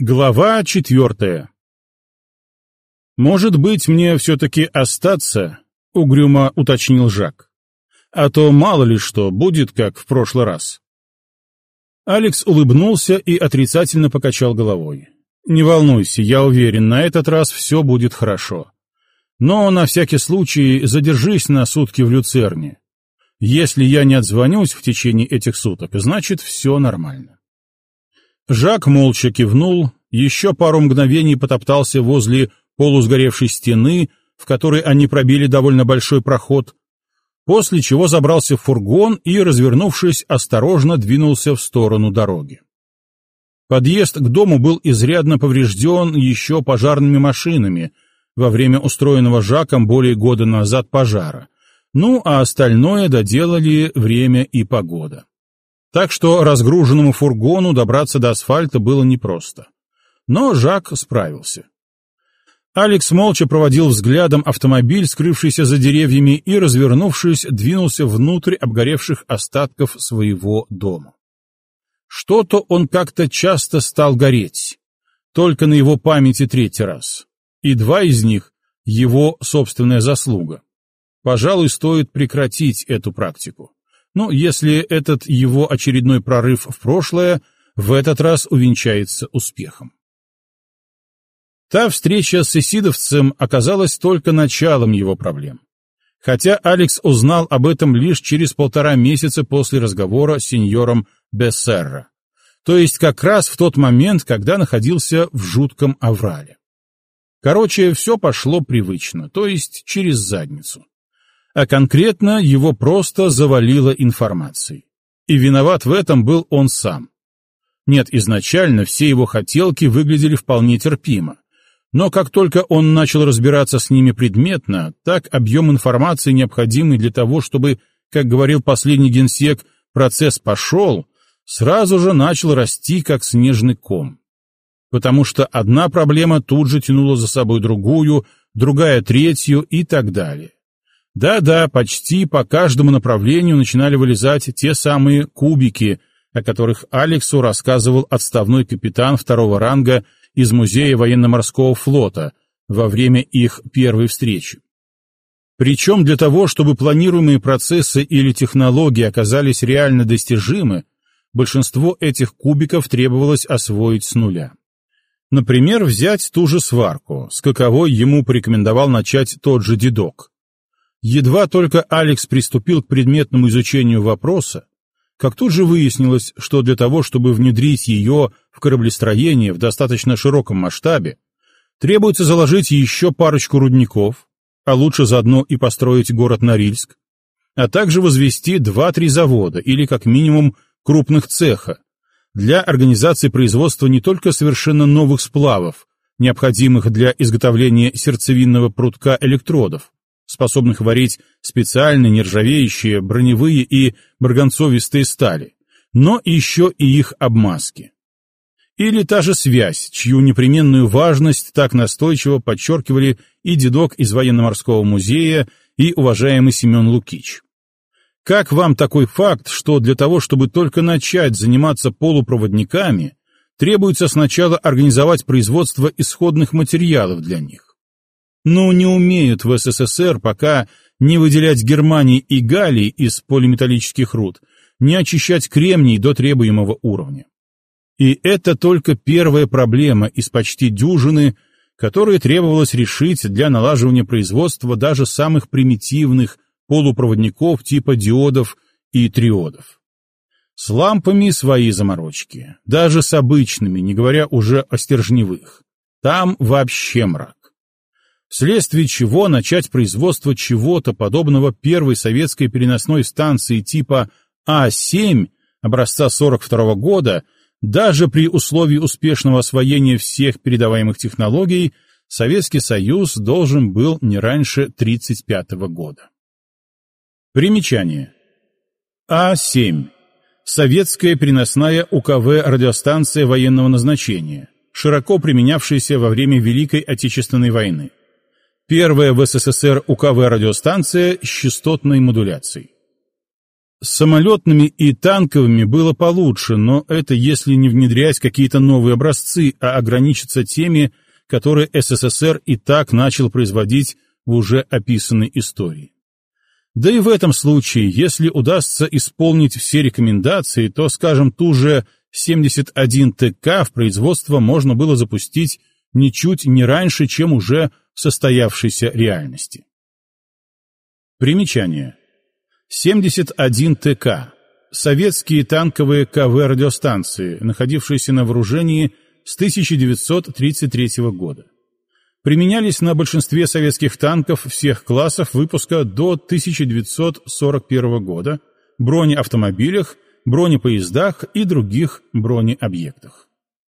Глава 4. «Может быть, мне все-таки остаться?» — угрюмо уточнил Жак. «А то мало ли что будет, как в прошлый раз». Алекс улыбнулся и отрицательно покачал головой. «Не волнуйся, я уверен, на этот раз все будет хорошо. Но на всякий случай задержись на сутки в Люцерне. Если я не отзвонюсь в течение этих суток, значит, все нормально». Жак молча кивнул, еще пару мгновений потоптался возле полусгоревшей стены, в которой они пробили довольно большой проход, после чего забрался в фургон и, развернувшись, осторожно двинулся в сторону дороги. Подъезд к дому был изрядно поврежден еще пожарными машинами во время устроенного Жаком более года назад пожара, ну а остальное доделали время и погода. Так что разгруженному фургону добраться до асфальта было непросто. Но Жак справился. Алекс молча проводил взглядом автомобиль, скрывшийся за деревьями, и, развернувшись, двинулся внутрь обгоревших остатков своего дома. Что-то он как-то часто стал гореть, только на его памяти третий раз. И два из них — его собственная заслуга. Пожалуй, стоит прекратить эту практику. Ну, если этот его очередной прорыв в прошлое в этот раз увенчается успехом. Та встреча с эсидовцем оказалась только началом его проблем. Хотя Алекс узнал об этом лишь через 1,5 месяца после разговора с сеньором Бессерра, то есть как раз в тот момент, когда находился в жутком аврале. Короче, все пошло привычно, то есть через задницу. А конкретно его просто завалило информацией. И виноват в этом был он сам. Нет, изначально все его хотелки выглядели вполне терпимо. Но как только он начал разбираться с ними предметно, так объем информации, необходимый для того, чтобы, как говорил последний генсек, процесс пошел, сразу же начал расти, как снежный ком. Потому что одна проблема тут же тянула за собой другую, другая третью и так далее. Да-да, почти по каждому направлению начинали вылезать те самые кубики, о которых Алексу рассказывал отставной капитан 2-го ранга из Музея военно-морского флота во время их первой встречи. Причем для того, чтобы планируемые процессы или технологии оказались реально достижимы, большинство этих кубиков требовалось освоить с нуля. Например, взять ту же сварку, с каковой ему порекомендовал начать тот же дедок. Едва только Алекс приступил к предметному изучению вопроса, как тут же выяснилось, что для того, чтобы внедрить ее в кораблестроение в достаточно широком масштабе, требуется заложить еще парочку рудников, а лучше заодно и построить город Норильск, а также возвести 2-3 завода или как минимум крупных цеха для организации производства не только совершенно новых сплавов, необходимых для изготовления сердцевинного прутка электродов, способных варить специальные нержавеющие, броневые и марганцовистые стали, но еще и их обмазки. Или та же связь, чью непременную важность так настойчиво подчеркивали и дедок из военно-морского музея, и уважаемый Семен Лукич. Как вам такой факт, что для того, чтобы только начать заниматься полупроводниками, требуется сначала организовать производство исходных материалов для них? Ну, не умеют в СССР пока не выделять Германии и Галлии из полиметаллических руд, не очищать кремний до требуемого уровня. И это только первая проблема из почти дюжины, которые требовалось решить для налаживания производства даже самых примитивных полупроводников типа диодов и триодов. С лампами свои заморочки, даже с обычными, не говоря уже о стержневых. Там вообще мрак. Вследствие чего начать производство чего-то подобного первой советской переносной станции типа А-7 образца 1942 года, даже при условии успешного освоения всех передаваемых технологий, Советский Союз должен был не раньше 1935 года. Примечание. А-7. Советская переносная УКВ радиостанция военного назначения, широко применявшаяся во время Великой Отечественной войны. Первая в СССР УКВ радиостанция с частотной модуляцией. С самолетными и танковыми было получше, но это если не внедрять какие-то новые образцы, а ограничиться теми, которые СССР и так начал производить в уже описанной истории. Да и в этом случае, если удастся исполнить все рекомендации, то, скажем, ту же 71 ТК в производство можно было запустить ничуть не раньше, чем уже в состоявшейся реальности. Примечание. 71 ТК – советские танковые КВ-радиостанции, находившиеся на вооружении с 1933 года. Применялись на большинстве советских танков всех классов выпуска до 1941 года, бронеавтомобилях, бронепоездах и других бронеобъектах.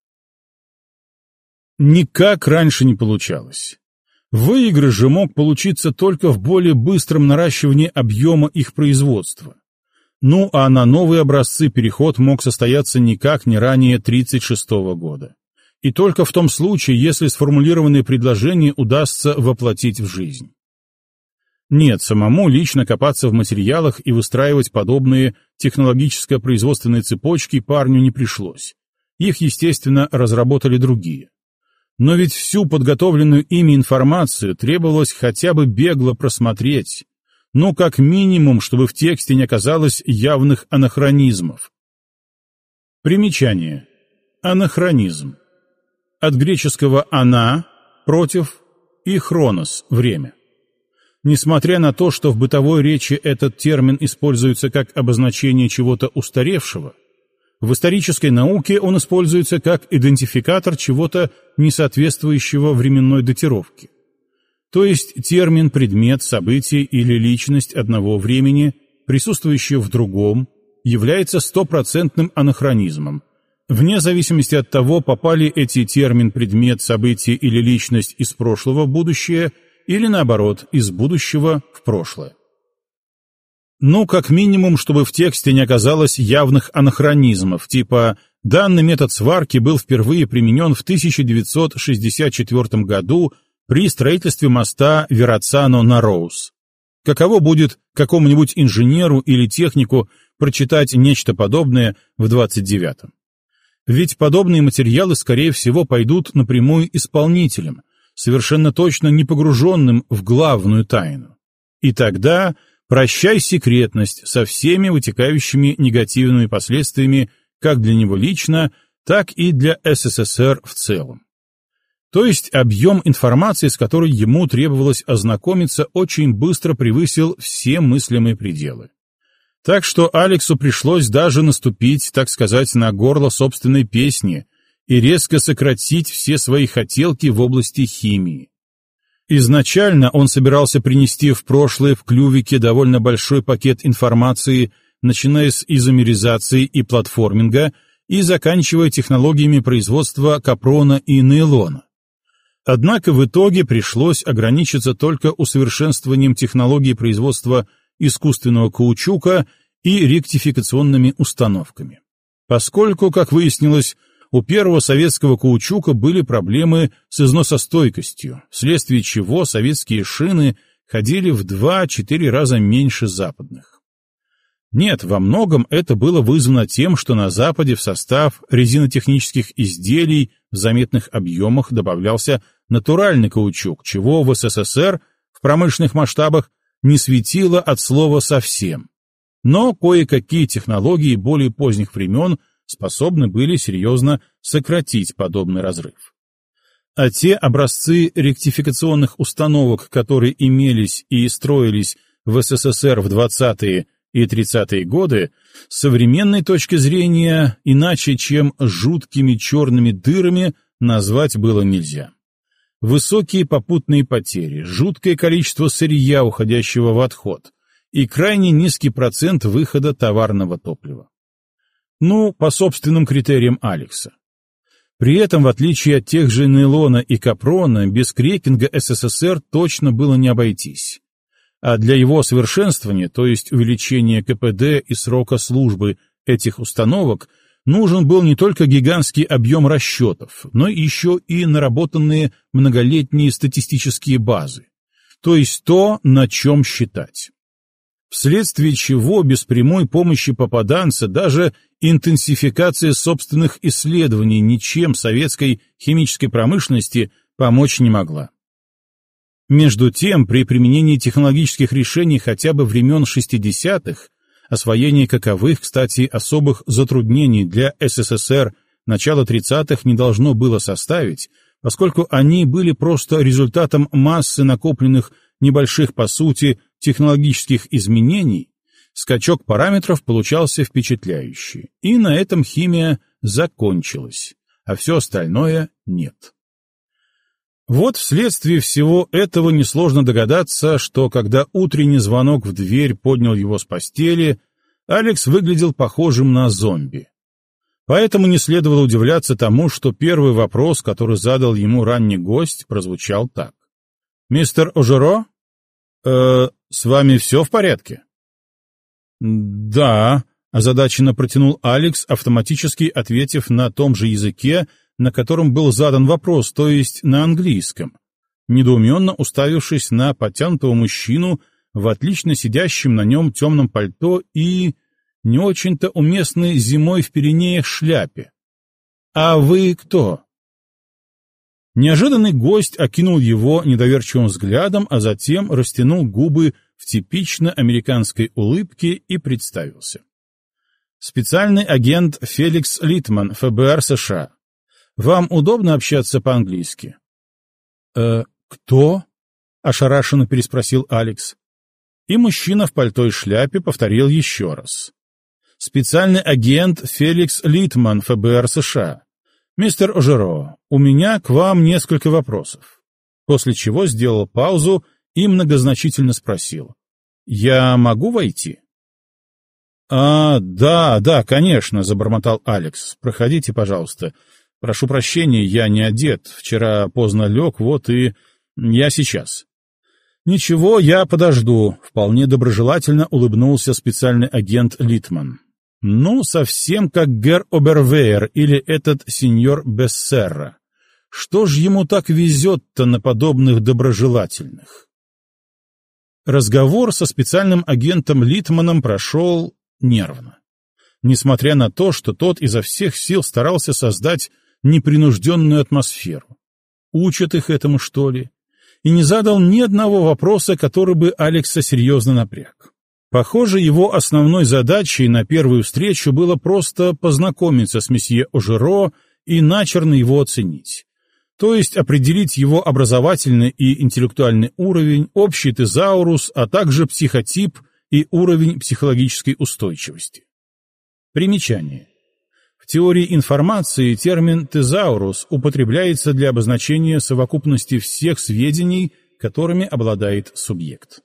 Никак раньше не получалось. Выигрыш же мог получиться только в более быстром наращивании объема их производства. Ну а на новые образцы переход мог состояться никак не ранее 1936 года. И только в том случае, если сформулированные предложения удастся воплотить в жизнь. Нет, самому лично копаться в материалах и выстраивать подобные технологическо-производственные цепочки парню не пришлось. Их, естественно, разработали другие. Но ведь всю подготовленную ими информацию требовалось хотя бы бегло просмотреть, ну, как минимум, чтобы в тексте не оказалось явных анахронизмов. Примечание. Анахронизм. От греческого «ана» — «против» и «хронос» — «время». Несмотря на то, что в бытовой речи этот термин используется как обозначение чего-то устаревшего, в исторической науке он используется как идентификатор чего-то несоответствующего временной датировке. То есть термин, предмет, событие или личность одного времени, присутствующее в другом, является стопроцентным анахронизмом, вне зависимости от того, попали эти термин, предмет, событие или личность из прошлого в будущее или, наоборот, из будущего в прошлое. Ну, как минимум, чтобы в тексте не оказалось явных анахронизмов, типа «данный метод сварки был впервые применен в 1964 году при строительстве моста Верацано на Роуз». Каково будет какому-нибудь инженеру или технику прочитать нечто подобное в 29-м? Ведь подобные материалы, скорее всего, пойдут напрямую исполнителям, совершенно точно не погруженным в главную тайну. И тогда прощай секретность со всеми вытекающими негативными последствиями как для него лично, так и для СССР в целом. То есть объем информации, с которой ему требовалось ознакомиться, очень быстро превысил все мыслимые пределы. Так что Алексу пришлось даже наступить, так сказать, на горло собственной песни и резко сократить все свои хотелки в области химии. Изначально он собирался принести в прошлое в клювике довольно большой пакет информации, начиная с изомеризации и платформинга и заканчивая технологиями производства капрона и нейлона. Однако в итоге пришлось ограничиться только усовершенствованием технологии производства искусственного каучука и ректификационными установками. Поскольку, как выяснилось, у первого советского каучука были проблемы с износостойкостью, вследствие чего советские шины ходили в 2-4 раза меньше западных. Нет, во многом это было вызвано тем, что на Западе в состав резинотехнических изделий в заметных объемах добавлялся натуральный каучук, чего в СССР в промышленных масштабах не светило от слова совсем. Но кое-какие технологии более поздних времен способны были серьезно сократить подобный разрыв. А те образцы ректификационных установок, которые имелись и строились в СССР в 20-е и 30-е годы, с современной точки зрения иначе, чем жуткими черными дырами, назвать было нельзя. Высокие попутные потери, жуткое количество сырья, уходящего в отход, и крайне низкий процент выхода товарного топлива. Ну, по собственным критериям Алекса. При этом, в отличие от тех же нейлона и капрона, без крекинга СССР точно было не обойтись. А для его совершенствования, то есть увеличения КПД и срока службы этих установок, нужен был не только гигантский объем расчетов, но еще и наработанные многолетние статистические базы, то есть то, на чем считать. вследствие чего без прямой помощи попаданца даже интенсификация собственных исследований ничем советской химической промышленности помочь не могла. Между тем, при применении технологических решений хотя бы времен 60-х, освоение каковых, кстати, особых затруднений для СССР начала 30-х не должно было составить, поскольку они были просто результатом массы накопленных небольших по сути технологических изменений, скачок параметров получался впечатляющий, и на этом химия закончилась, а все остальное нет. Вот вследствие всего этого несложно догадаться, что когда утренний звонок в дверь поднял его с постели, Алекс выглядел похожим на зомби. Поэтому не следовало удивляться тому, что первый вопрос, который задал ему ранний гость, прозвучал так. «Мистер Ожеро? С вами все в порядке?» «Да», — озадаченно протянул Алекс, автоматически ответив на том же языке, на котором был задан вопрос, то есть на английском, недоуменно уставившись на подтянутого мужчину в отлично сидящем на нем темном пальто и не очень-то уместной зимой в Пиренеях шляпе. «А вы кто?» Неожиданный гость окинул его недоверчивым взглядом, а затем растянул губы в типично американской улыбке и представился. «Специальный агент Феликс Литман, ФБР США. Вам удобно общаться по-английски?» «Кто?» — ошарашенно переспросил Алекс. И мужчина в пальто и шляпе повторил еще раз. «Специальный агент Феликс Литман, ФБР США. Мистер Ожеро, у меня к вам несколько вопросов». После чего сделал паузу и многозначительно спросил. «Я могу войти?» Да, конечно», — забормотал Алекс. «Проходите, пожалуйста. Прошу прощения, я не одет. Вчера поздно лег, вот и... Я сейчас». «Ничего, я подожду», — вполне доброжелательно улыбнулся специальный агент Литман. «Ну, совсем как гер Обервейер или этот сеньор Бессерра. Что ж ему так везет-то на подобных доброжелательных?» Разговор со специальным агентом Литманом прошел нервно. Несмотря на то, что тот изо всех сил старался создать непринужденную атмосферу. Учат их этому, что ли? И не задал ни одного вопроса, который бы Алекса серьезно напряг. Похоже, его основной задачей на первую встречу было просто познакомиться с месье Ожеро и начерно его оценить. То есть определить его образовательный и интеллектуальный уровень, общий тезаурус, а также психотип и уровень психологической устойчивости. Примечание. В теории информации термин «тезаурус» употребляется для обозначения совокупности всех сведений, которыми обладает субъект.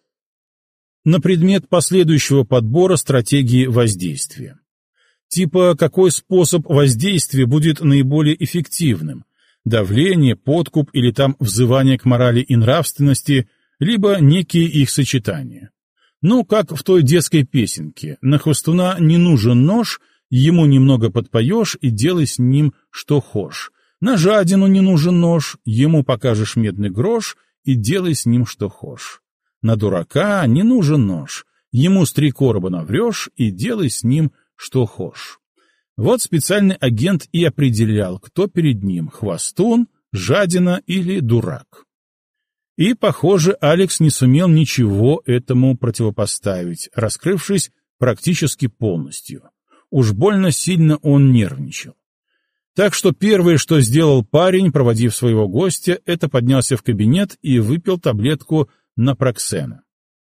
На предмет последующего подбора стратегии воздействия. Типа, какой способ воздействия будет наиболее эффективным? Давление, подкуп или там взывание к морали и нравственности, либо некие их сочетания. Ну, как в той детской песенке «На хвостуна не нужен нож», ему немного подпоешь и делай с ним что хошь. На жадину не нужен нож, ему покажешь медный грош и делай с ним что хошь. На дурака не нужен нож, ему с 3 короба наврешь и делай с ним что хошь. Вот специальный агент и определял, кто перед ним — хвостун, жадина или дурак. И, похоже, Алекс не сумел ничего этому противопоставить, раскрывшись практически полностью. Уж больно сильно он нервничал. Так что первое, что сделал парень, проводив своего гостя, это поднялся в кабинет и выпил таблетку напроксена.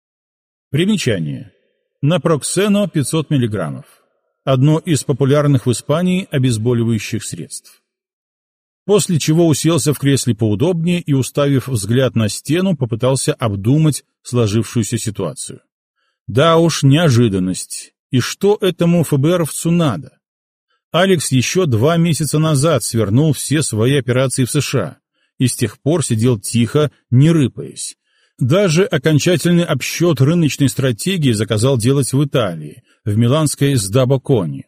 Примечание. Напроксено 500 мг. Одно из популярных в Испании обезболивающих средств. После чего уселся в кресле поудобнее и, уставив взгляд на стену, попытался обдумать сложившуюся ситуацию. Да уж, неожиданность. И что этому ФБРовцу надо? Алекс еще 2 месяца назад свернул все свои операции в США и с тех пор сидел тихо, не рыпаясь. Даже окончательный обсчет рыночной стратегии заказал делать в Италии, в миланской Сдабоконе.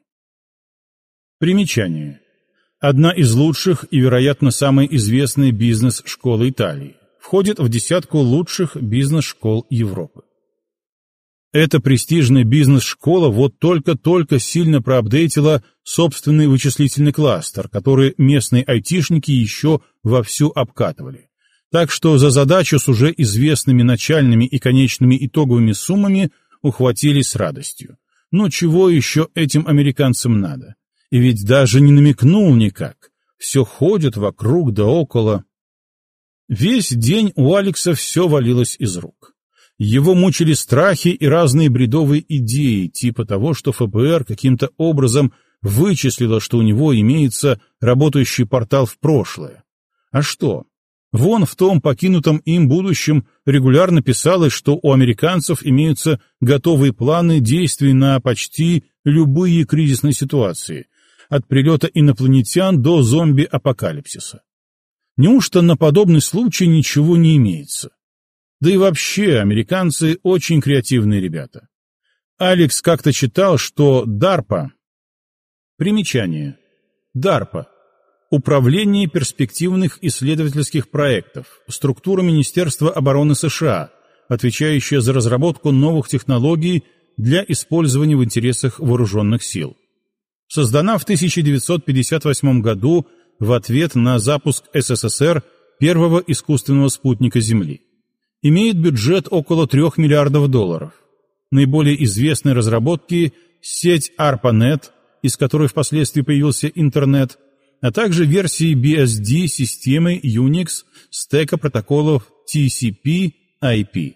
Примечание. Одна из лучших и, вероятно, самая известная бизнес-школа Италии. Входит в 10 лучших бизнес-школ Европы. Эта престижная бизнес-школа вот только-только сильно проапдейтила собственный вычислительный кластер, который местные айтишники еще вовсю обкатывали. Так что за задачу с уже известными начальными и конечными итоговыми суммами ухватились с радостью. Но чего еще этим американцам надо? И ведь даже не намекнул никак. Все ходит вокруг да около. Весь день у Алекса все валилось из рук. Его мучили страхи и разные бредовые идеи, типа того, что ФБР каким-то образом вычислило, что у него имеется работающий портал в прошлое. А что? Вон в том покинутом им будущем регулярно писалось, что у американцев имеются готовые планы действий на почти любые кризисные ситуации, от прилета инопланетян до зомби-апокалипсиса. Неужто на подобный случай ничего не имеется? Да и вообще, американцы очень креативные ребята. Алекс как-то читал, что DARPA... Примечание. DARPA. Управление перспективных исследовательских проектов, структура Министерства обороны США, отвечающая за разработку новых технологий для использования в интересах вооруженных сил. Создана в 1958 году в ответ на запуск СССР первого искусственного спутника Земли. Имеет бюджет около $3 миллиардов. Наиболее известные разработки — сеть ARPANET, из которой впоследствии появился интернет, а также версии BSD системы Unix, стека протоколов TCP/IP.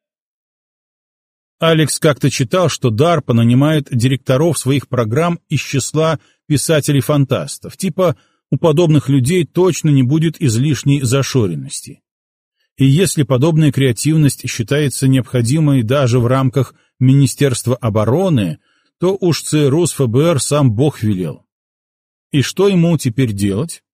Алекс как-то читал, что DARPA нанимает директоров своих программ из числа писателей-фантастов, типа у подобных людей точно не будет излишней зашоренности. И если подобная креативность считается необходимой даже в рамках Министерства обороны, то уж ЦРУ с ФБР сам Бог велел. И что ему теперь делать?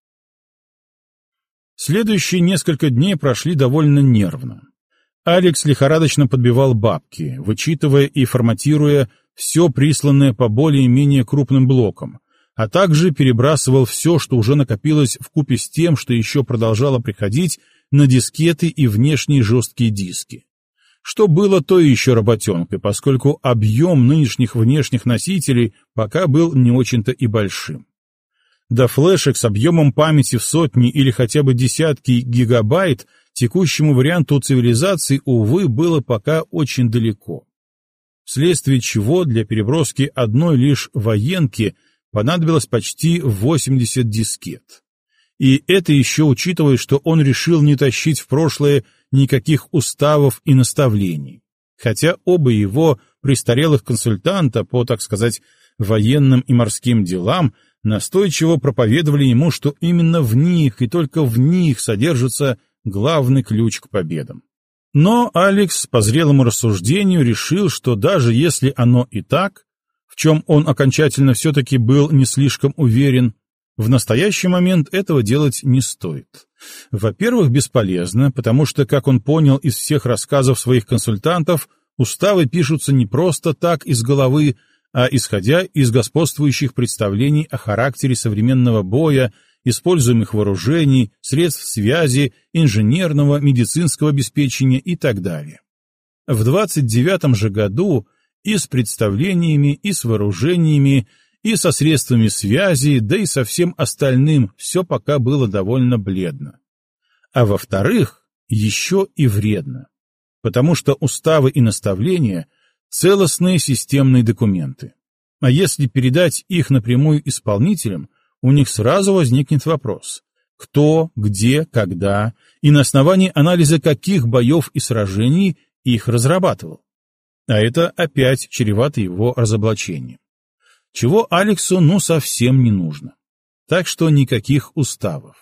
Следующие несколько дней прошли довольно нервно. Алекс лихорадочно подбивал бабки, вычитывая и форматируя все присланное по более-менее крупным блокам, а также перебрасывал все, что уже накопилось вкупе с тем, что еще продолжало приходить на дискеты и внешние жесткие диски. Что было то еще работенкой, поскольку объем нынешних внешних носителей пока был не очень-то и большим. До флешек с объемом памяти в сотни или хотя бы десятки гигабайт текущему варианту цивилизации, увы, было пока очень далеко. Вследствие чего для переброски одной лишь военки понадобилось почти 80 дискет. И это еще учитывая, что он решил не тащить в прошлое никаких уставов и наставлений. Хотя оба его престарелых консультанта по, так сказать, военным и морским делам настойчиво проповедовали ему, что именно в них и только в них содержится главный ключ к победам. Но Алекс по зрелому рассуждению решил, что даже если оно и так, в чем он окончательно все-таки был не слишком уверен, в настоящий момент этого делать не стоит. Во-первых, бесполезно, потому что, как он понял из всех рассказов своих консультантов, уставы пишутся не просто так из головы, а исходя из господствующих представлений о характере современного боя, используемых вооружений, средств связи, инженерного, медицинского обеспечения и так далее. В 29-м же году и с представлениями, и с вооружениями, и со средствами связи, да и со всем остальным все пока было довольно бледно. А во-вторых, еще и вредно, потому что уставы и наставления — целостные системные документы. А если передать их напрямую исполнителям, у них сразу возникнет вопрос: кто, где, когда и на основании анализа каких боев и сражений их разрабатывал. А это опять чревато его разоблачением. Чего Алексу совсем не нужно. Так что никаких уставов.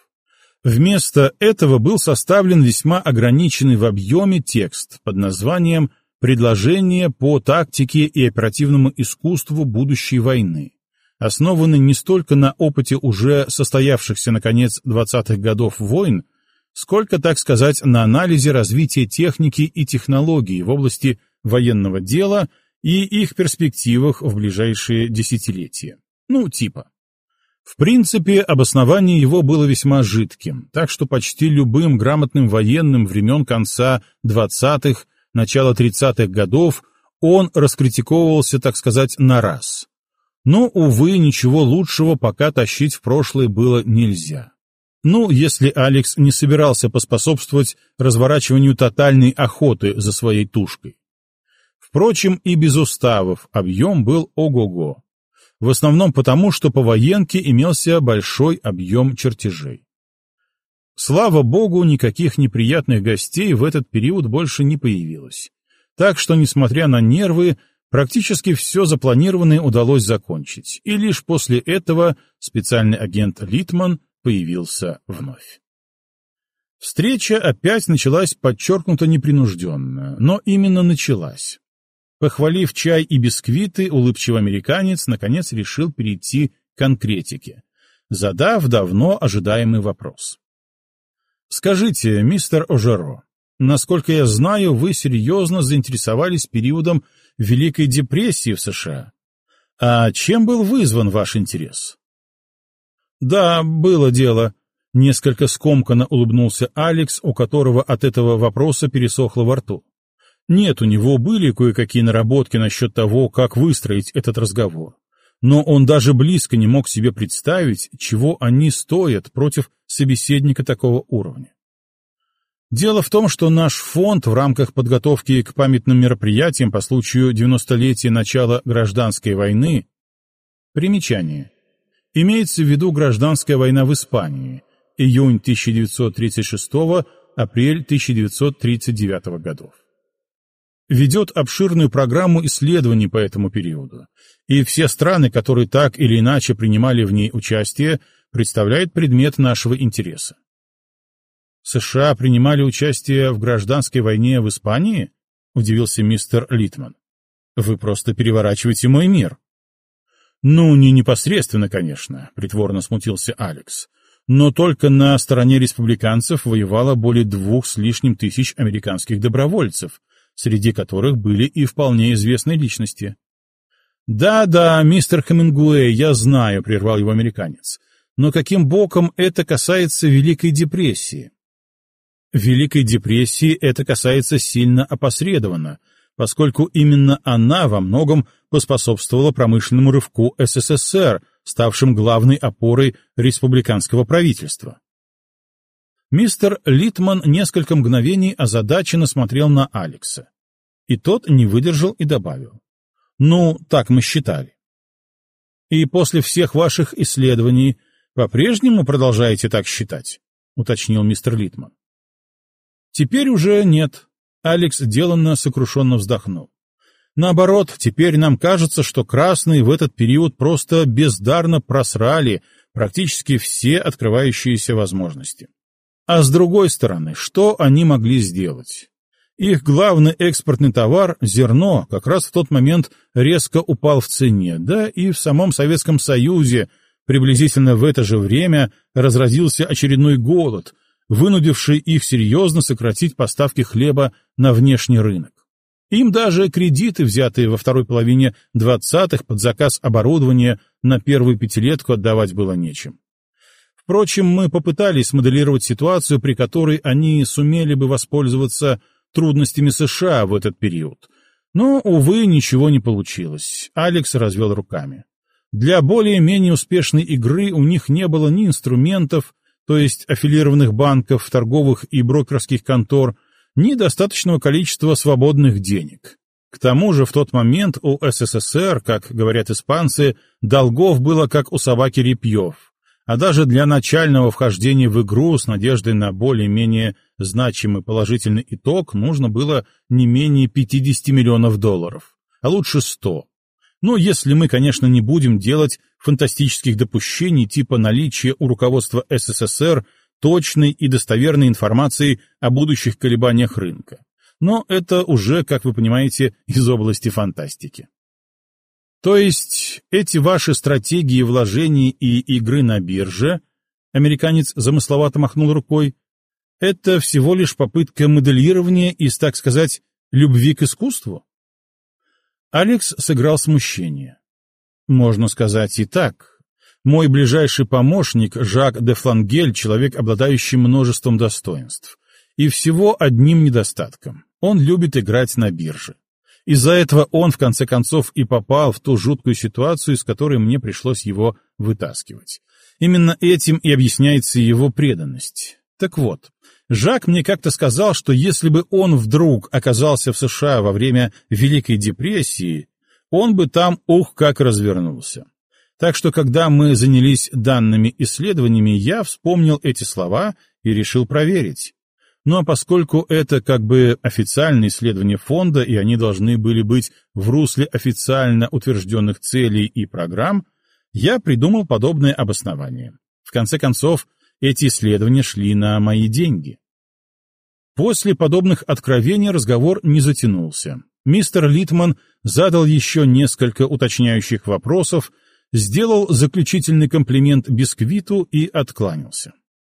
Вместо этого был составлен весьма ограниченный в объеме текст под названием «Предложение по тактике и оперативному искусству будущей войны», основанный не столько на опыте уже состоявшихся на конец 20-х годов войн, сколько, так сказать, на анализе развития техники и технологий в области военного дела и их перспективах в ближайшие десятилетия. Типа. В принципе, обоснование его было весьма жидким, так что почти любым грамотным военным времен конца 20-х, начала 30-х годов Он раскритиковывался, так сказать, на раз. Но, увы, ничего лучшего пока тащить в прошлое было нельзя. Ну, если Алекс не собирался поспособствовать разворачиванию тотальной охоты за своей тушкой. Впрочем, и без уставов объем был ого-го. В основном потому, что по военке имелся большой объем чертежей. Слава богу, никаких неприятных гостей в этот период больше не появилось. Так что, несмотря на нервы, практически все запланированное удалось закончить, и лишь после этого специальный агент Литман появился вновь. Встреча опять началась подчеркнуто непринужденно, но именно началась. Похвалив чай и бисквиты, улыбчивый американец наконец решил перейти к конкретике, задав давно ожидаемый вопрос. «Скажите, мистер Ожеро, насколько я знаю, вы серьезно заинтересовались периодом Великой депрессии в США. А чем был вызван ваш интерес?» «Да, было дело», — несколько скомканно улыбнулся Алекс, у которого от этого вопроса пересохло во рту. Нет, у него были кое-какие наработки насчет того, как выстроить этот разговор. Но он даже близко не мог себе представить, чего они стоят против собеседника такого уровня. Дело в том, что наш фонд в рамках подготовки к памятным мероприятиям по случаю 90-летия начала гражданской войны. Примечание. Имеется в виду гражданская война в Испании, июнь 1936, апрель 1939 годов. Ведет обширную программу исследований по этому периоду, и все страны, которые так или иначе принимали в ней участие, представляют предмет нашего интереса. США принимали участие в гражданской войне в Испании? Удивился мистер Литман. Вы просто переворачиваете мой мир. Ну, не непосредственно, конечно, притворно смутился Алекс. Но только на стороне республиканцев воевало более 2 с лишним тысяч американских добровольцев, среди которых были и вполне известные личности. «Да, мистер Хемингуэй, я знаю», — прервал его американец. «Но каким боком это касается Великой депрессии?» Великой депрессии это касается сильно опосредованно, поскольку именно она во многом поспособствовала промышленному рывку СССР, ставшим главной опорой республиканского правительства. Мистер Литман несколько мгновений озадаченно смотрел на Алекса. И тот не выдержал и добавил. «Ну, так мы считали». «И после всех ваших исследований по-прежнему продолжаете так считать?» — уточнил мистер Литман. «Теперь уже нет», — Алекс деланно сокрушенно вздохнул. «Наоборот, теперь нам кажется, что красные в этот период просто бездарно просрали практически все открывающиеся возможности. А с другой стороны, что они могли сделать? Их главный экспортный товар, зерно, как раз в тот момент резко упал в цене, да и в самом Советском Союзе приблизительно в это же время разразился очередной голод, вынудивший их серьезно сократить поставки хлеба на внешний рынок. Им даже кредиты, взятые во второй половине 20-х под заказ оборудования, на первую пятилетку отдавать было нечем. Впрочем, мы попытались моделировать ситуацию, при которой они сумели бы воспользоваться трудностями США в этот период. Но, увы, ничего не получилось. Алекс развел руками. Для более-менее успешной игры у них не было ни инструментов, то есть аффилированных банков, торговых и брокерских контор, ни достаточного количества свободных денег. К тому же в тот момент у СССР, как говорят испанцы, долгов было как у собаки репьев. А даже для начального вхождения в игру с надеждой на более-менее значимый положительный итог нужно было не менее 50 миллионов долларов, а лучше 100. Ну, если мы, конечно, не будем делать фантастических допущений типа наличия у руководства СССР точной и достоверной информации о будущих колебаниях рынка. Но это уже, как вы понимаете, из области фантастики. То есть эти ваши стратегии вложений и игры на бирже, американец замысловато махнул рукой, это всего лишь попытка моделирования из, так сказать, любви к искусству? Алекс сыграл смущение. Можно сказать и так. Мой ближайший помощник Жак де Флангель — человек, обладающий множеством достоинств. И всего одним недостатком. Он любит играть на бирже. Из-за этого он, в конце концов, и попал в ту жуткую ситуацию, из которой мне пришлось его вытаскивать. Именно этим и объясняется его преданность. Так вот, Жак мне как-то сказал, что если бы он вдруг оказался в США во время Великой депрессии, он бы там как развернулся. Так что, когда мы занялись данными исследованиями, я вспомнил эти слова и решил проверить. Ну а поскольку это как бы официальные исследования фонда, и они должны были быть в русле официально утвержденных целей и программ, я придумал подобное обоснование. В конце концов, эти исследования шли на мои деньги. После подобных откровений разговор не затянулся. Мистер Литман задал еще несколько уточняющих вопросов, сделал заключительный комплимент бисквиту и откланялся.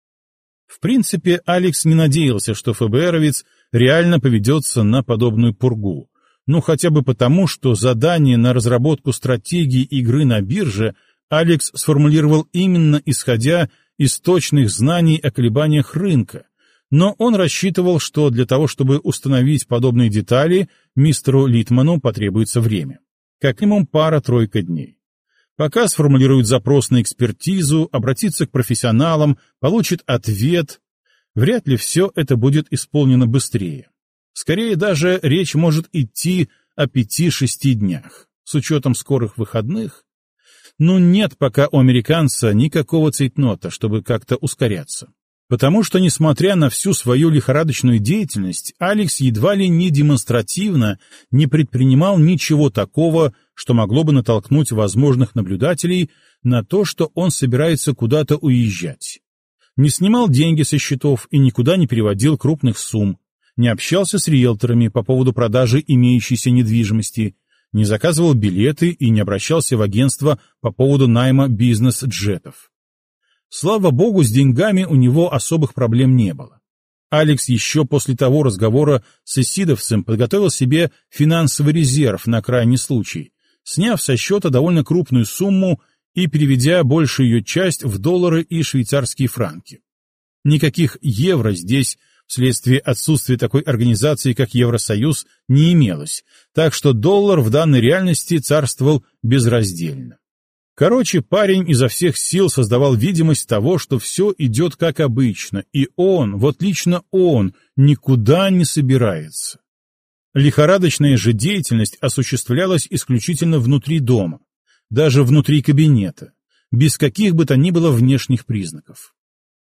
В принципе, Алекс не надеялся, что ФБРовец реально поведется на подобную пургу, ну хотя бы потому, что задание на разработку стратегии игры на бирже Алекс сформулировал именно исходя из точных знаний о колебаниях рынка, но он рассчитывал, что для того, чтобы установить подобные детали, мистеру Литману потребуется время. Как минимум пара-тройка дней. Пока сформулирует запрос на экспертизу, обратится к профессионалам, получит ответ. Вряд ли все это будет исполнено быстрее. Скорее даже речь может идти о 5-6 днях. С учетом скорых выходных. Но нет пока у американца никакого цейтнота, чтобы как-то ускоряться. Потому что, несмотря на всю свою лихорадочную деятельность, Алекс едва ли не демонстративно не предпринимал ничего такого, что могло бы натолкнуть возможных наблюдателей на то, что он собирается куда-то уезжать. Не снимал деньги со счетов и никуда не переводил крупных сумм, не общался с риэлторами по поводу продажи имеющейся недвижимости, не заказывал билеты и не обращался в агентство по поводу найма бизнес-джетов. Слава богу, с деньгами у него особых проблем не было. Алекс еще после того разговора с эссидовцем подготовил себе финансовый резерв на крайний случай, сняв со счета довольно крупную сумму и переведя большую ее часть в доллары и швейцарские франки. Никаких евро здесь, вследствие отсутствия такой организации, как Евросоюз, не имелось, так что доллар в данной реальности царствовал безраздельно. Короче, парень изо всех сил создавал видимость того, что все идет как обычно, и он, вот лично он, никуда не собирается. Лихорадочная же деятельность осуществлялась исключительно внутри дома, даже внутри кабинета, без каких бы то ни было внешних признаков.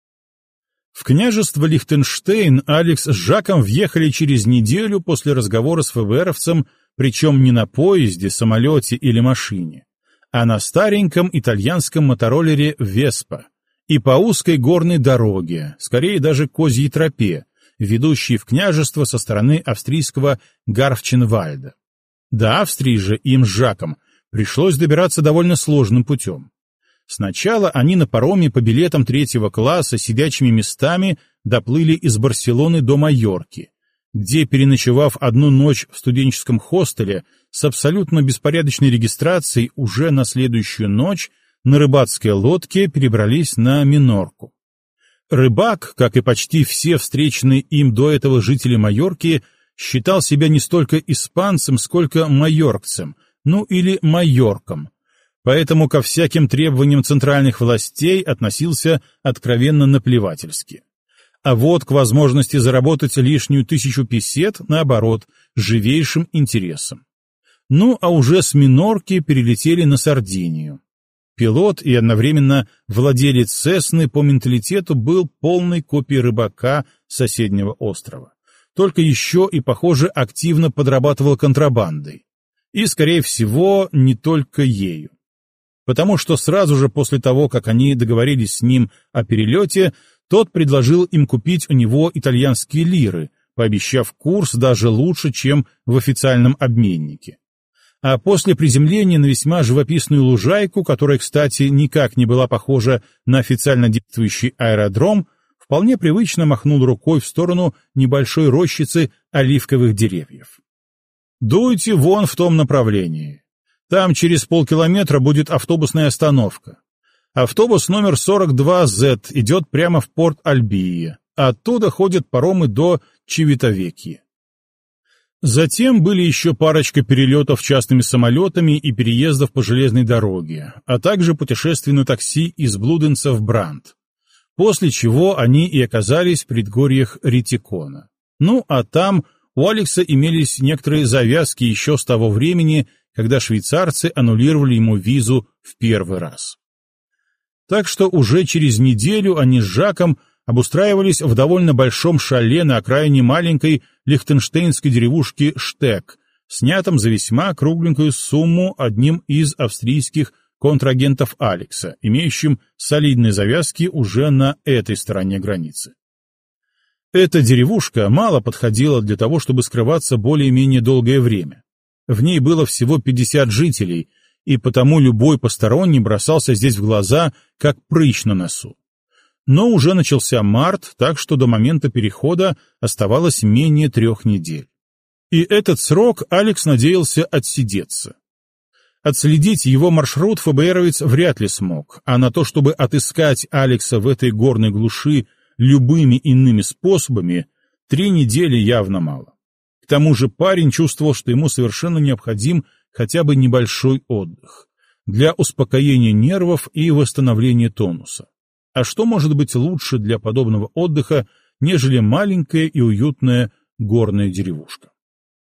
В княжество Лихтенштейн Алекс с Жаком въехали через неделю после разговора с ФБРовцем, причем не на поезде, самолете или машине, а на стареньком итальянском мотороллере «Веспа» и по узкой горной дороге, скорее даже козьей тропе, ведущей в княжество со стороны австрийского Гарфченвальда. До Австрии же им с Жаком пришлось добираться довольно сложным путем. Сначала они на пароме по билетам 3-го класса с сидячими местами доплыли из Барселоны до Майорки, где, переночевав одну ночь в студенческом хостеле с абсолютно беспорядочной регистрацией, уже на следующую ночь на рыбацкой лодке перебрались на Минорку. Рыбак, как и почти все встреченные им до этого жители Майорки, считал себя не столько испанцем, сколько майоркцем, ну или майорком, поэтому ко всяким требованиям центральных властей относился откровенно наплевательски. А вот к возможности заработать лишнюю 1000 песет, наоборот, с живейшим интересом. Ну, а уже с Минорки перелетели на Сардинию. Пилот и одновременно владелец Цесны по менталитету был полной копией рыбака соседнего острова. Только еще и, похоже, активно подрабатывал контрабандой. И, скорее всего, не только ею. Потому что сразу же после того, как они договорились с ним о перелете, тот предложил им купить у него итальянские лиры, пообещав курс даже лучше, чем в официальном обменнике. А после приземления на весьма живописную лужайку, которая, кстати, никак не была похожа на официально действующий аэродром, вполне привычно махнул рукой в сторону небольшой рощицы оливковых деревьев. «Дуйте вон в том направлении. Там через полкилометра будет автобусная остановка. Автобус номер 42Z идет прямо в порт Альбия, а оттуда ходят паромы до Чивитавекьи». Затем были еще парочка перелетов частными самолетами и переездов по железной дороге, а также путешествий на такси из Блуденса в Бранд, после чего они и оказались в предгорьях Ретикона. Ну, а там у Алекса имелись некоторые завязки еще с того времени, когда швейцарцы аннулировали ему визу в первый раз. Так что уже через неделю они с Жаком обустраивались в довольно большом шале на окраине маленькой лихтенштейнской деревушки Штек, снятом за весьма кругленькую сумму одним из австрийских контрагентов Алекса, имеющим солидные завязки уже на этой стороне границы. Эта деревушка мало подходила для того, чтобы скрываться более-менее долгое время. В ней было всего 50 жителей, и потому любой посторонний бросался здесь в глаза, как прыщ на носу. Но уже начался март, так что до момента перехода оставалось менее 3 недель. И этот срок Алекс надеялся отсидеться. Отследить его маршрут ФБРовец вряд ли смог, а на то, чтобы отыскать Алекса в этой горной глуши любыми иными способами, 3 недели явно мало. К тому же парень чувствовал, что ему совершенно необходим хотя бы небольшой отдых для успокоения нервов и восстановления тонуса. А что может быть лучше для подобного отдыха, нежели маленькая и уютная горная деревушка?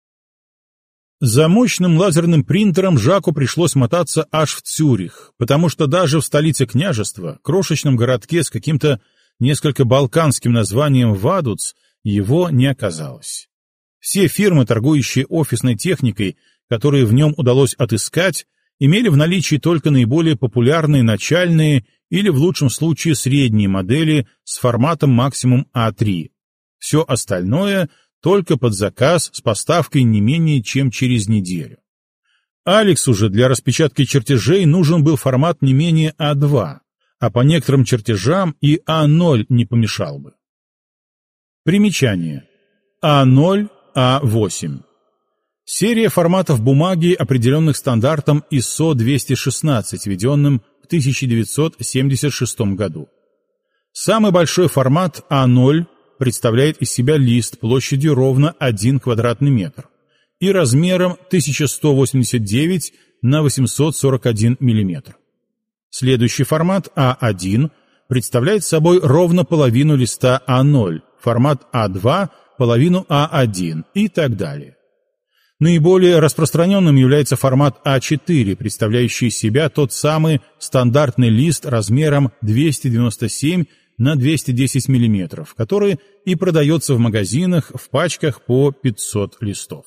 За мощным лазерным принтером Жаку пришлось мотаться аж в Цюрих, потому что даже в столице княжества, крошечном городке с каким-то несколько балканским названием Вадуц, его не оказалось. Все фирмы, торгующие офисной техникой, которые в нем удалось отыскать, имели в наличии только наиболее популярные начальные или в лучшем случае средние модели с форматом максимум А3. Все остальное только под заказ с поставкой не менее чем через неделю. Алексу же для распечатки чертежей нужен был формат не менее А2, а по некоторым чертежам и А0 не помешал бы. Примечание. А0, А8. Серия форматов бумаги, определенных стандартом ISO 216, введенным в 1976 году. Самый большой формат А0 представляет из себя лист площадью ровно 1 квадратный метр и размером 1189 на 841 миллиметр. Следующий формат А1 представляет собой ровно половину листа А0, формат А2 – половину А1 и так далее. Наиболее распространенным является формат А4, представляющий из себя тот самый стандартный лист размером 297 на 210 мм, который и продается в магазинах в пачках по 500 листов.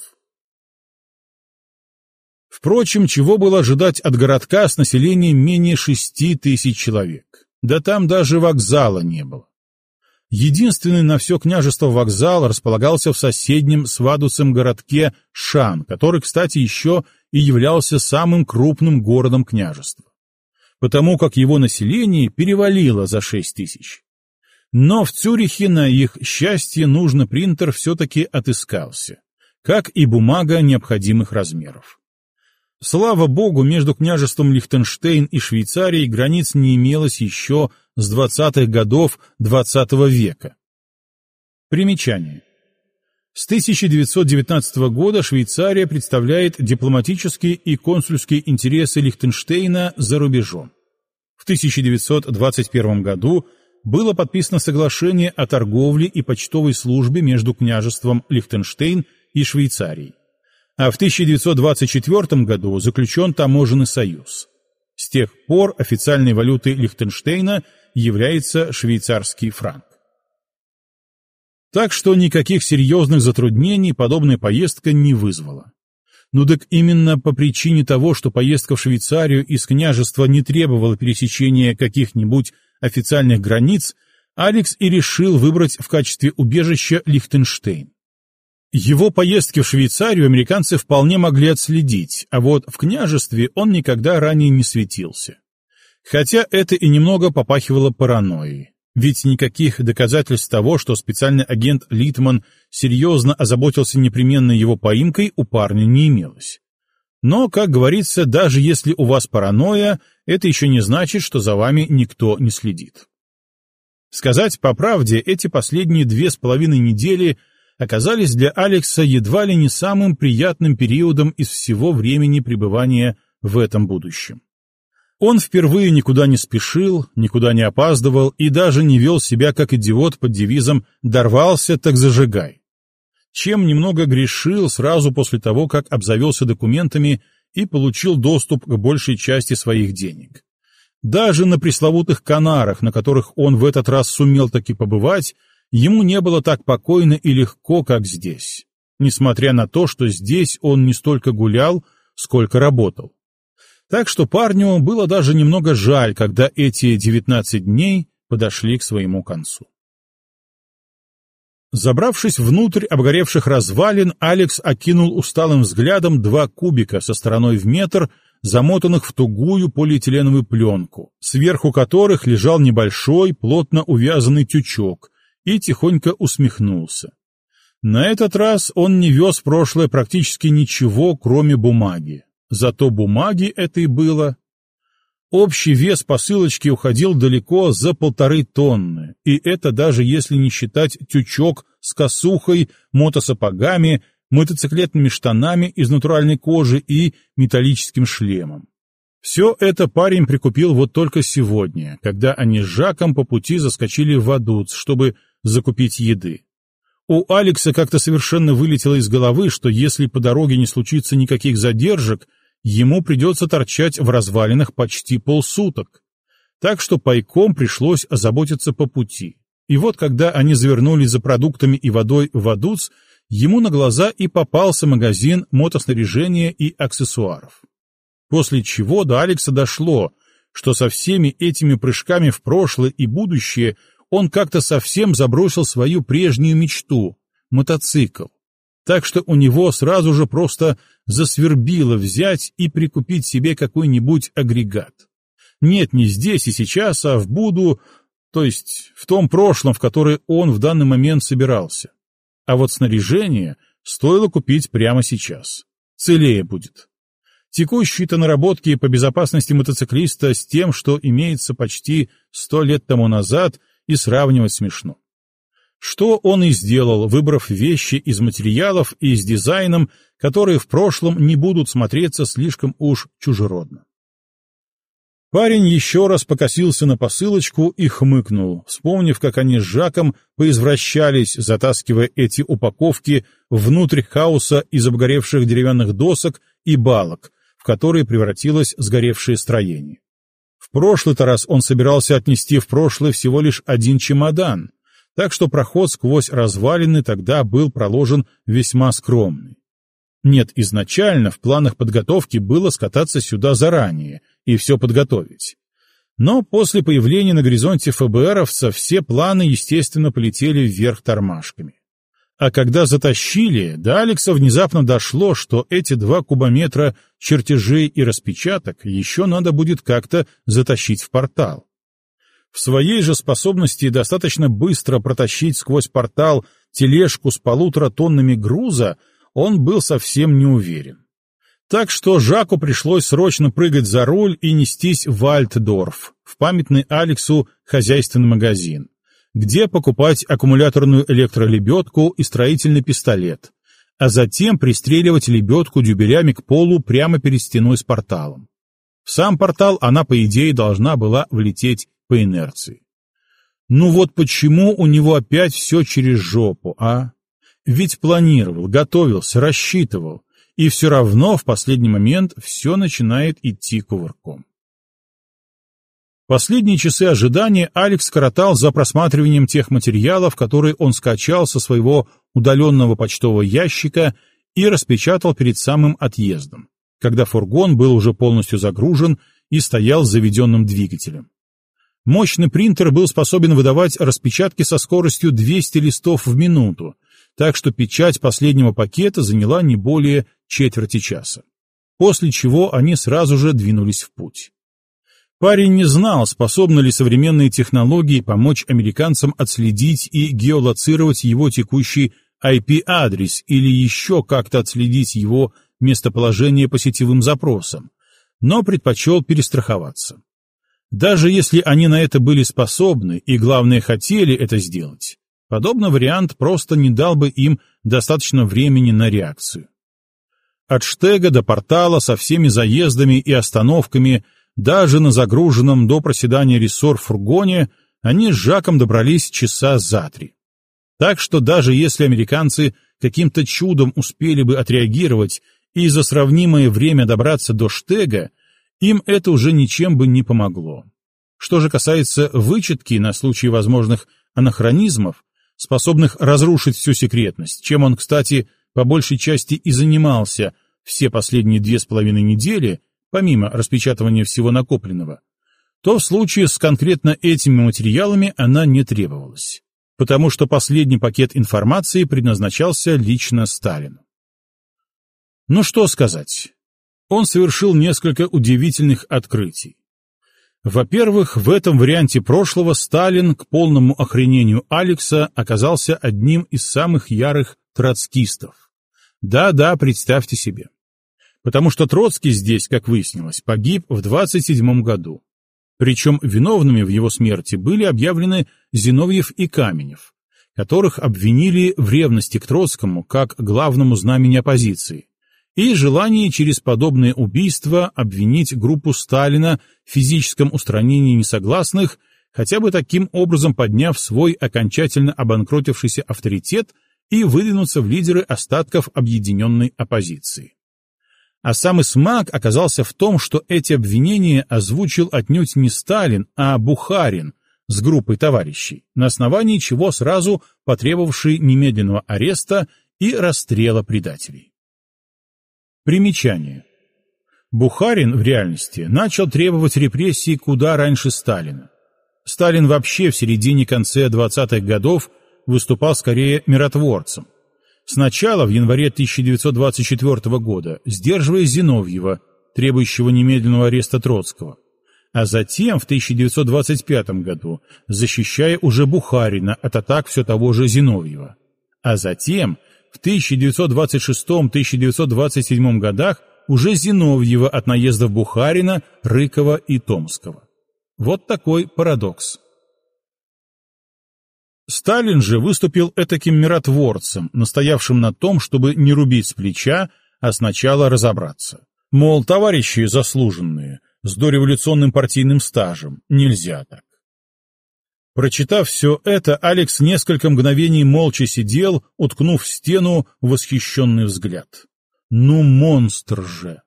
Впрочем, чего было ожидать от городка с населением менее 6 тысяч человек? Да там даже вокзала не было. Единственный на все княжество вокзал располагался в соседнем с Вадуцем городке Шан, который, кстати, еще и являлся самым крупным городом княжества, потому как его население перевалило за 6 тысяч. Но в Цюрихе, на их счастье, нужный принтер все-таки отыскался, как и бумага необходимых размеров. Слава богу, между княжеством Лихтенштейн и Швейцарией границ не имелось еще с 20-х годов XX века. Примечание. С 1919 года Швейцария представляет дипломатические и консульские интересы Лихтенштейна за рубежом. В 1921 году было подписано соглашение о торговле и почтовой службе между княжеством Лихтенштейн и Швейцарией. А в 1924 году заключен таможенный союз. С тех пор официальной валютой Лихтенштейна является швейцарский франк. Так что никаких серьезных затруднений подобная поездка не вызвала. Ну так именно по причине того, что поездка в Швейцарию из княжества не требовала пересечения каких-нибудь официальных границ, Алекс и решил выбрать в качестве убежища Лихтенштейн. Его поездки в Швейцарию американцы вполне могли отследить, а вот в княжестве он никогда ранее не светился. Хотя это и немного попахивало паранойей, ведь никаких доказательств того, что специальный агент Литман серьезно озаботился непременной его поимкой, у парня не имелось. Но, как говорится, даже если у вас паранойя, это еще не значит, что за вами никто не следит. Сказать по правде, эти последние 2,5 недели оказались для Алекса едва ли не самым приятным периодом из всего времени пребывания в этом будущем. Он впервые никуда не спешил, никуда не опаздывал и даже не вел себя как идиот под девизом «дорвался, так зажигай». Чем немного грешил сразу после того, как обзавелся документами и получил доступ к большей части своих денег. Даже на пресловутых Канарах, на которых он в этот раз сумел таки побывать, ему не было так покойно и легко, как здесь, несмотря на то, что здесь он не столько гулял, сколько работал. Так что парню было даже немного жаль, когда эти 19 дней подошли к своему концу. Забравшись внутрь обгоревших развалин, Алекс окинул усталым взглядом 2 кубика со стороной в метр, замотанных в тугую полиэтиленовую пленку, сверху которых лежал небольшой, плотно увязанный тючок, и тихонько усмехнулся. На этот раз он не вез в прошлое практически ничего, кроме бумаги. Зато бумаги этой было. Общий вес посылочки уходил далеко за 1,5 тонны, и это даже если не считать тючок с косухой, мотосапогами, мотоциклетными штанами из натуральной кожи и металлическим шлемом. Все это парень прикупил вот только сегодня, когда они с Жаком по пути заскочили в Вадуц, чтобы закупить еды. У Алекса как-то совершенно вылетело из головы, что если по дороге не случится никаких задержек, ему придется торчать в развалинах почти полсуток. Так что пайком пришлось озаботиться по пути. И вот когда они завернули за продуктами и водой в Вадуц, ему на глаза и попался магазин мотоснаряжения и аксессуаров. После чего до Алекса дошло, что со всеми этими прыжками в прошлое и будущее он как-то совсем забросил свою прежнюю мечту — мотоцикл. Так что у него сразу же просто засвербило взять и прикупить себе какой-нибудь агрегат. Нет, не здесь и сейчас, а то есть в том прошлом, в которое он в данный момент собирался. А вот снаряжение стоило купить прямо сейчас. Целее будет. Текущие-то наработки по безопасности мотоциклиста с тем, что имеется почти 100 лет тому назад, и сравнивать смешно. Что он и сделал, выбрав вещи из материалов и с дизайном, которые в прошлом не будут смотреться слишком уж чужеродно. Парень еще раз покосился на посылочку и хмыкнул, вспомнив, как они с Жаком поизвращались, затаскивая эти упаковки внутрь хаоса из обгоревших деревянных досок и балок, в которые превратилось сгоревшее строение. В прошлый-то раз он собирался отнести в прошлое всего лишь 1 чемодан, так что проход сквозь развалины тогда был проложен весьма скромный. Нет, изначально в планах подготовки было скататься сюда заранее и все подготовить. Но после появления на горизонте ФБРовца все планы, естественно, полетели вверх тормашками. А когда затащили, до Алекса внезапно дошло, что эти 2 кубометра чертежей и распечаток еще надо будет как-то затащить в портал. В своей же способности достаточно быстро протащить сквозь портал тележку с 1,5 тоннами груза он был совсем не уверен. Так что Жаку пришлось срочно прыгать за руль и нестись в Альтдорф, в памятный Алексу хозяйственный магазин, где покупать аккумуляторную электролебедку и строительный пистолет, а затем пристреливать лебедку дюбелями к полу прямо перед стеной с порталом. В сам портал она, по идее, должна была влететь по инерции. Ну вот почему у него опять все через жопу, а? Ведь планировал, готовился, рассчитывал, и все равно в последний момент все начинает идти кувырком. Последние часы ожидания Алекс скоротал за просматриванием тех материалов, которые он скачал со своего удаленного почтового ящика и распечатал перед самым отъездом, когда фургон был уже полностью загружен и стоял с заведенным двигателем. Мощный принтер был способен выдавать распечатки со скоростью 200 листов в минуту, так что печать последнего пакета заняла не более четверти часа, после чего они сразу же двинулись в путь. Парень не знал, способны ли современные технологии помочь американцам отследить и геолоцировать его текущий IP-адрес или еще как-то отследить его местоположение по сетевым запросам, но предпочел перестраховаться. Даже если они на это были способны и, главное, хотели это сделать, подобный вариант просто не дал бы им достаточно времени на реакцию. От штега до портала со всеми заездами и остановками, даже на загруженном до проседания рессор фургоне, они с Жаком добрались часа за 3. Так что даже если американцы каким-то чудом успели бы отреагировать и за сравнимое время добраться до штега, им это уже ничем бы не помогло. Что же касается вычетки на случай возможных анахронизмов, способных разрушить всю секретность, чем он, кстати, по большей части и занимался все последние 2,5 недели, помимо распечатывания всего накопленного, то в случае с конкретно этими материалами она не требовалась, потому что последний пакет информации предназначался лично Сталину. Ну что сказать, он совершил несколько удивительных открытий. Во-первых, в этом варианте прошлого Сталин, к полному охренению Алекса, оказался одним из самых ярых троцкистов. Да-да, представьте себе. Потому что Троцкий здесь, как выяснилось, погиб в 27 году. Причем виновными в его смерти были объявлены Зиновьев и Каменев, которых обвинили в ревности к Троцкому как главному знамени оппозиции, и желании через подобное убийство обвинить группу Сталина в физическом устранении несогласных, хотя бы таким образом подняв свой окончательно обанкротившийся авторитет и выдвинуться в лидеры остатков объединенной оппозиции. А самый смак оказался в том, что эти обвинения озвучил отнюдь не Сталин, а Бухарин с группой товарищей, на основании чего сразу потребовавший немедленного ареста и расстрела предателей. Примечание. Бухарин в реальности начал требовать репрессий куда раньше Сталина. Сталин вообще в середине-конце 20-х годов выступал скорее миротворцем. Сначала в январе 1924 года, сдерживая Зиновьева, требующего немедленного ареста Троцкого, а затем в 1925 году, защищая уже Бухарина от атак все того же Зиновьева, а затем в 1926-1927 годах уже Зиновьева от наездов Бухарина, Рыкова и Томского. Вот такой парадокс. Сталин же выступил этаким миротворцем, настоявшим на том, чтобы не рубить с плеча, а сначала разобраться. Мол, товарищи заслуженные, с дореволюционным партийным стажем, нельзя так. Прочитав все это, Алекс несколько мгновений молча сидел, уткнув в стену восхищенный взгляд. Ну, монстр же!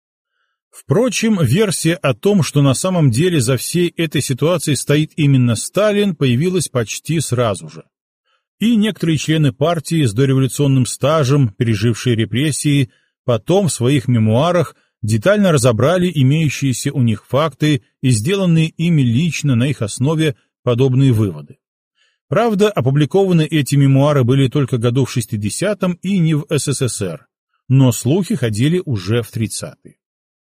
Впрочем, версия о том, что на самом деле за всей этой ситуацией стоит именно Сталин, появилась почти сразу же. И некоторые члены партии с дореволюционным стажем, пережившие репрессии, потом в своих мемуарах детально разобрали имеющиеся у них факты и сделанные ими лично на их основе подобные выводы. Правда, опубликованы эти мемуары были только году в 60-м и не в СССР, но слухи ходили уже в 30-е.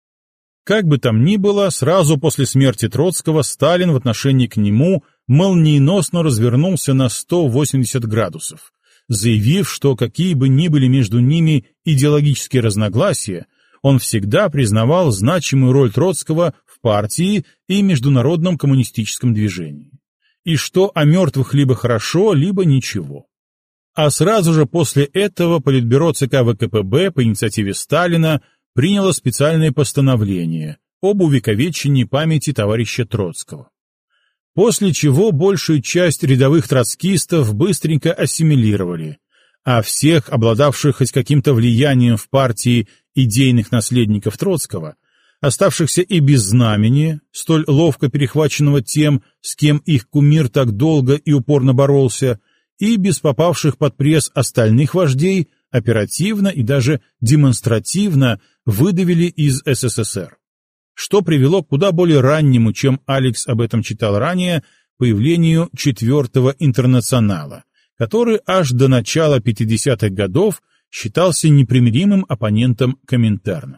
Как бы там ни было, сразу после смерти Троцкого Сталин в отношении к нему молниеносно развернулся на 180 градусов, заявив, что какие бы ни были между ними идеологические разногласия, он всегда признавал значимую роль Троцкого в партии и международном коммунистическом движении, и что о мертвых либо хорошо, либо ничего. А сразу же после этого Политбюро ЦК ВКПБ по инициативе Сталина приняло специальное постановление об увековечении памяти товарища Троцкого. После чего большую часть рядовых троцкистов быстренько ассимилировали, а всех, обладавших хоть каким-то влиянием в партии идейных наследников Троцкого, оставшихся и без знамени, столь ловко перехваченного тем, с кем их кумир так долго и упорно боролся, и без попавших под пресс остальных вождей, оперативно и даже демонстративно выдавили из СССР, что привело к куда более раннему, чем Алекс об этом читал ранее, появлению Четвертого интернационала, который аж до начала 50-х годов считался непримиримым оппонентом Коминтерна.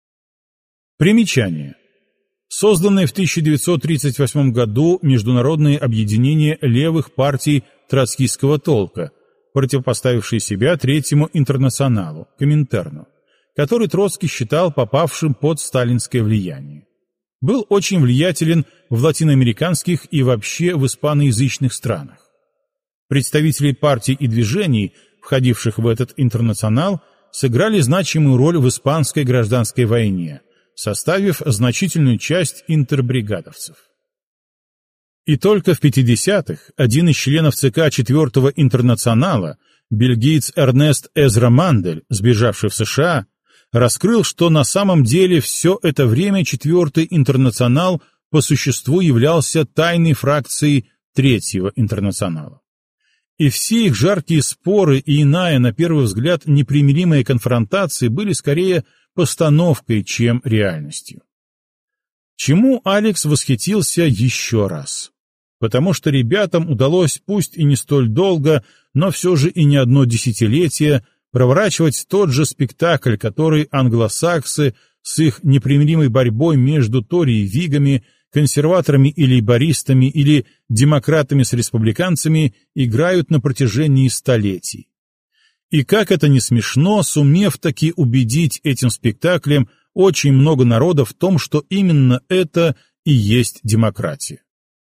Примечание. Созданное в 1938 году Международное объединение левых партий троцкистского толка, противопоставившее себя Третьему интернационалу, Коминтерну, который Троцкий считал попавшим под сталинское влияние. Был очень влиятелен в латиноамериканских и вообще в испаноязычных странах. Представителей партий и движений, входивших в этот интернационал, сыграли значимую роль в испанской гражданской войне, составив значительную часть интербригадовцев. И только в 50-х один из членов ЦК 4-го интернационала, бельгиец Эрнест Эзра Мандель, сбежавший в США, раскрыл, что на самом деле все это время 4-й интернационал по существу являлся тайной фракцией 3-го интернационала. И все их жаркие споры и иная, на первый взгляд, непримиримые конфронтации были скорее постановкой, чем реальностью. Чему Алекс восхитился еще раз? Потому что ребятам удалось, пусть и не столь долго, но все же и не одно десятилетие, проворачивать тот же спектакль, который англосаксы с их непримиримой борьбой между Тори и Вигами, консерваторами и лейбористами или демократами с республиканцами играют на протяжении столетий. И как это ни смешно, сумев таки убедить этим спектаклем очень много народа в том, что именно это и есть демократия.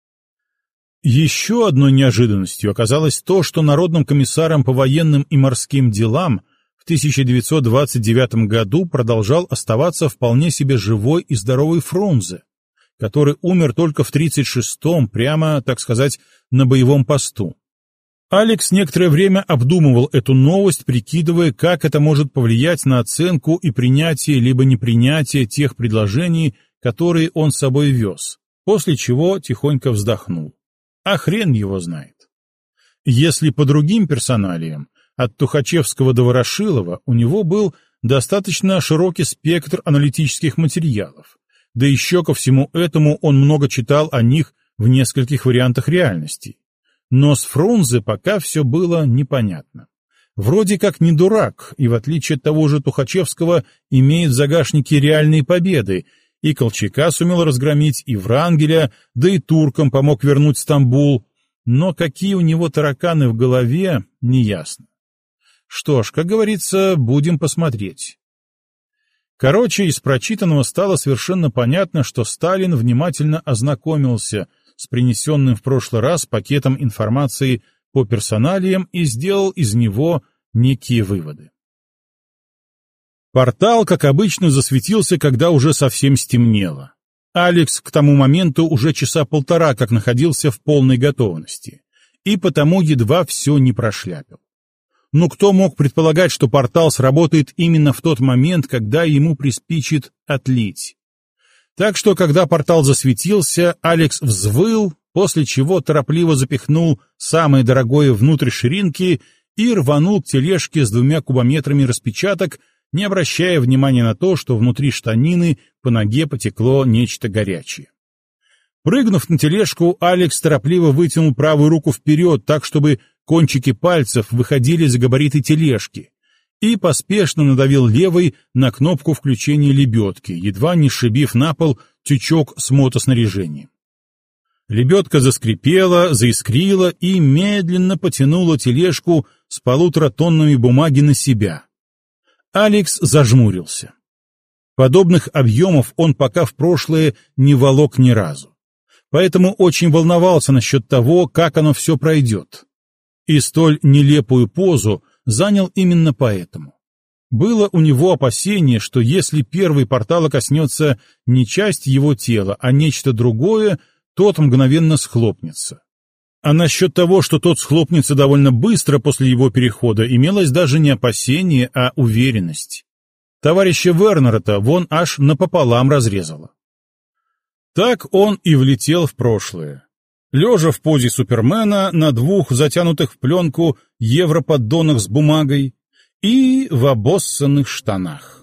Еще одной неожиданностью оказалось то, что народным комиссаром по военным и морским делам в 1929 году продолжал оставаться вполне себе живой и здоровый Фрунзе, который умер только в 1936-м, прямо, так сказать, на боевом посту. Алекс некоторое время обдумывал эту новость, прикидывая, как это может повлиять на оценку и принятие либо непринятие тех предложений, которые он с собой вез, после чего тихонько вздохнул. А хрен его знает. Если по другим персоналиям, от Тухачевского до Ворошилова, у него был достаточно широкий спектр аналитических материалов, да еще ко всему этому он много читал о них в нескольких вариантах реальности. Но с Фрунзе пока все было непонятно. Вроде как не дурак, и в отличие от того же Тухачевского имеет в загашнике реальные победы, и Колчака сумел разгромить, и Врангеля, да и туркам помог вернуть Стамбул, но какие у него тараканы в голове, неясно. Что ж, как говорится, будем посмотреть. Короче, из прочитанного стало совершенно понятно, что Сталин внимательно ознакомился с принесенным в прошлый раз пакетом информации по персоналиям и сделал из него некие выводы. Портал, как обычно, засветился, когда уже совсем стемнело. Алекс к тому моменту уже часа полтора как находился в полной готовности, и потому едва все не прошляпил. Но кто мог предполагать, что портал сработает именно в тот момент, когда ему приспичит отлить? Так что, когда портал засветился, Алекс взвыл, после чего торопливо запихнул самое дорогое внутрь ширинки и рванул к тележке с 2 кубометрами распечаток, не обращая внимания на то, что внутри штанины по ноге потекло нечто горячее. Прыгнув на тележку, Алекс торопливо вытянул правую руку вперед, так, чтобы кончики пальцев выходили за габариты тележки, и поспешно надавил левой на кнопку включения лебедки, едва не сшибив на пол тючок с мотоснаряжением. Лебедка заскрипела, заискрила и медленно потянула тележку с 1,5 тоннами бумаги на себя. Алекс зажмурился. Подобных объемов он пока в прошлое не волок ни разу. Поэтому очень волновался насчет того, как оно все пройдет. И столь нелепую позу занял именно поэтому. Было у него опасение, что если первый портала коснется не часть его тела, а нечто другое, тот мгновенно схлопнется. А насчет того, что тот схлопнется довольно быстро после его перехода, имелось даже не опасение, а уверенность. Товарища Вернера-то вон аж напополам разрезало. Так он и влетел в прошлое. Лежа в позе Супермена на 2 затянутых в пленку европоддонах с бумагой и в обоссанных штанах.